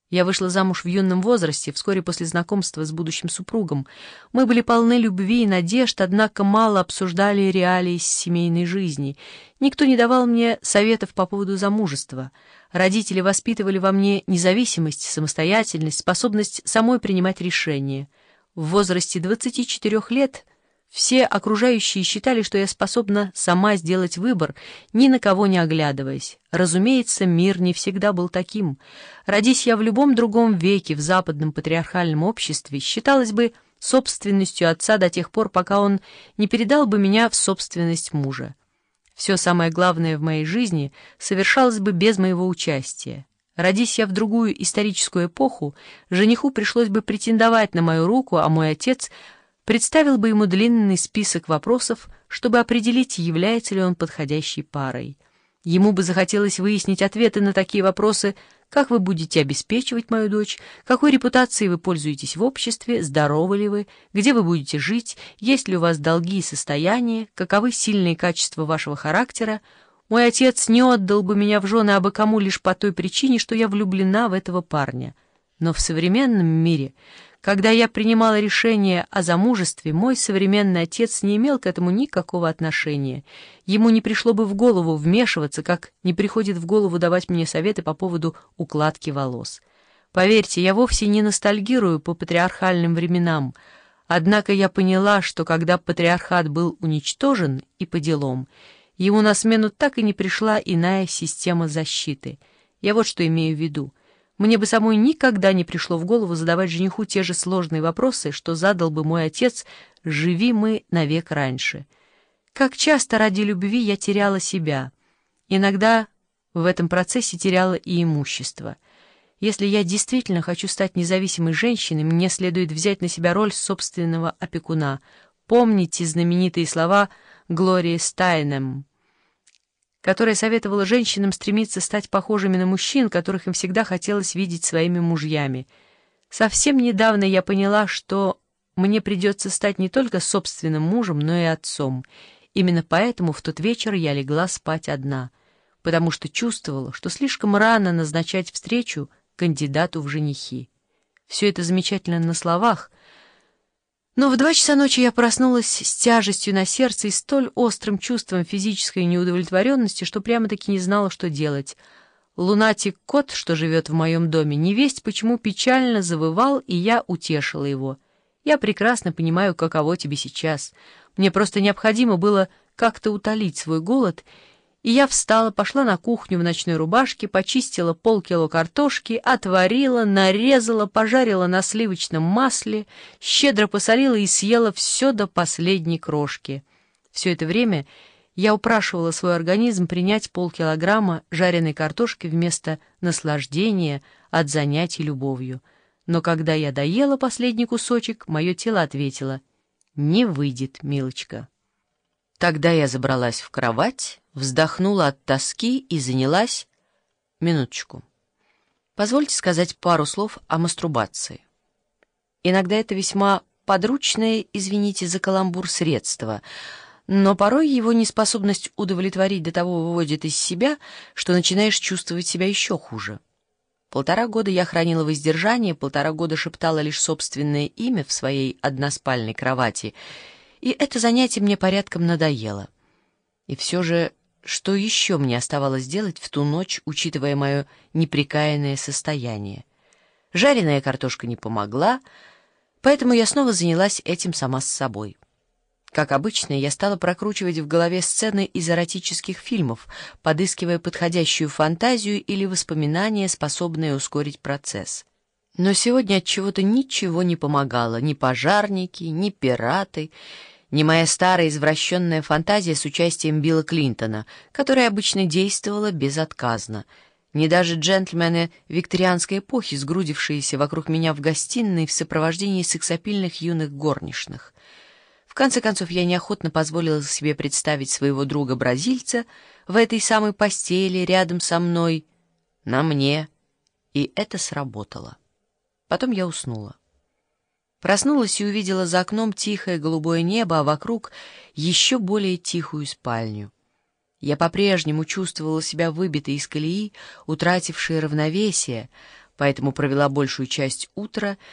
Я вышла замуж в юном возрасте, вскоре после знакомства с будущим супругом. Мы были полны любви и надежд, однако мало обсуждали реалии семейной жизни. Никто не давал мне советов по поводу замужества. Родители воспитывали во мне независимость, самостоятельность, способность самой принимать решения. В возрасте 24 лет все окружающие считали, что я способна сама сделать выбор, ни на кого не оглядываясь. Разумеется, мир не всегда был таким. Родись я в любом другом веке в западном патриархальном обществе, считалось бы собственностью отца до тех пор, пока он не передал бы меня в собственность мужа. Все самое главное в моей жизни совершалось бы без моего участия. Родись я в другую историческую эпоху, жениху пришлось бы претендовать на мою руку, а мой отец представил бы ему длинный список вопросов, чтобы определить, является ли он подходящей парой. Ему бы захотелось выяснить ответы на такие вопросы: как вы будете обеспечивать мою дочь, какой репутацией вы пользуетесь в обществе, здоровы ли вы, где вы будете жить, есть ли у вас долги и состояния, каковы сильные качества вашего характера. Мой отец не отдал бы меня в жены абы кому лишь по той причине, что я влюблена в этого парня. Но в современном мире, когда я принимала решение о замужестве, мой современный отец не имел к этому никакого отношения. Ему не пришло бы в голову вмешиваться, как не приходит в голову давать мне советы по поводу укладки волос. Поверьте, я вовсе не ностальгирую по патриархальным временам, однако я поняла, что когда патриархат был уничтожен и по делам, ему на смену так и не пришла иная система защиты. Я вот что имею в виду. Мне бы самой никогда не пришло в голову задавать жениху те же сложные вопросы, что задал бы мой отец, живи мы навек раньше. Как часто ради любви я теряла себя. Иногда в этом процессе теряла и имущество. Если я действительно хочу стать независимой женщиной, мне следует взять на себя роль собственного опекуна. Помните знаменитые слова Глории Стайнем, которая советовала женщинам стремиться стать похожими на мужчин, которых им всегда хотелось видеть своими мужьями. Совсем недавно я поняла, что мне придется стать не только собственным мужем, но и отцом. Именно поэтому в тот вечер я легла спать одна, потому что чувствовала, что слишком рано назначать встречу кандидату в женихи. Все это замечательно на словах, но в 2 часа ночи я проснулась с тяжестью на сердце и столь острым чувством физической неудовлетворенности, что прямо-таки не знала, что делать. Лунатик-кот, что живет в моем доме, невесть почему печально завывал, и я утешила его. Я прекрасно понимаю, каково тебе сейчас. Мне просто необходимо было как-то утолить свой голод, и я встала, пошла на кухню в ночной рубашке, почистила полкило картошки, отварила, нарезала, пожарила на сливочном масле, щедро посолила и съела все до последней крошки. Все это время я упрашивала свой организм принять полкилограмма жареной картошки вместо наслаждения от занятий любовью. Но когда я доела последний кусочек, мое тело ответило: «Не выйдет, милочка». Тогда я забралась в кровать, вздохнула от тоски и занялась... Минуточку. Позвольте сказать пару слов о мастурбации. Иногда это весьма подручное, извините за каламбур, средство, но порой его неспособность удовлетворить до того выводит из себя, что начинаешь чувствовать себя еще хуже. 1,5 года я хранила воздержание, 1,5 года шептала лишь собственное имя в своей односпальной кровати, и это занятие мне порядком надоело. И все же, что еще мне оставалось делать в ту ночь, учитывая мое непрекаянное состояние? Жареная картошка не помогла, поэтому я снова занялась этим сама с собой. Как обычно, я стала прокручивать в голове сцены из эротических фильмов, подыскивая подходящую фантазию или воспоминания, способные ускорить процесс. Но сегодня от чего-то ничего не помогало: ни пожарники, ни пираты, ни моя старая извращенная фантазия с участием Билла Клинтона, которая обычно действовала безотказно, ни даже джентльмены викторианской эпохи, сгрудившиеся вокруг меня в гостиной в сопровождении сексапильных юных горничных. В конце концов, я неохотно позволила себе представить своего друга-бразильца в этой самой постели рядом со мной, на мне, и это сработало. Потом я уснула. Проснулась и увидела за окном тихое голубое небо, а вокруг еще более тихую спальню. Я по-прежнему чувствовала себя выбитой из колеи, утратившей равновесие, поэтому провела большую часть утра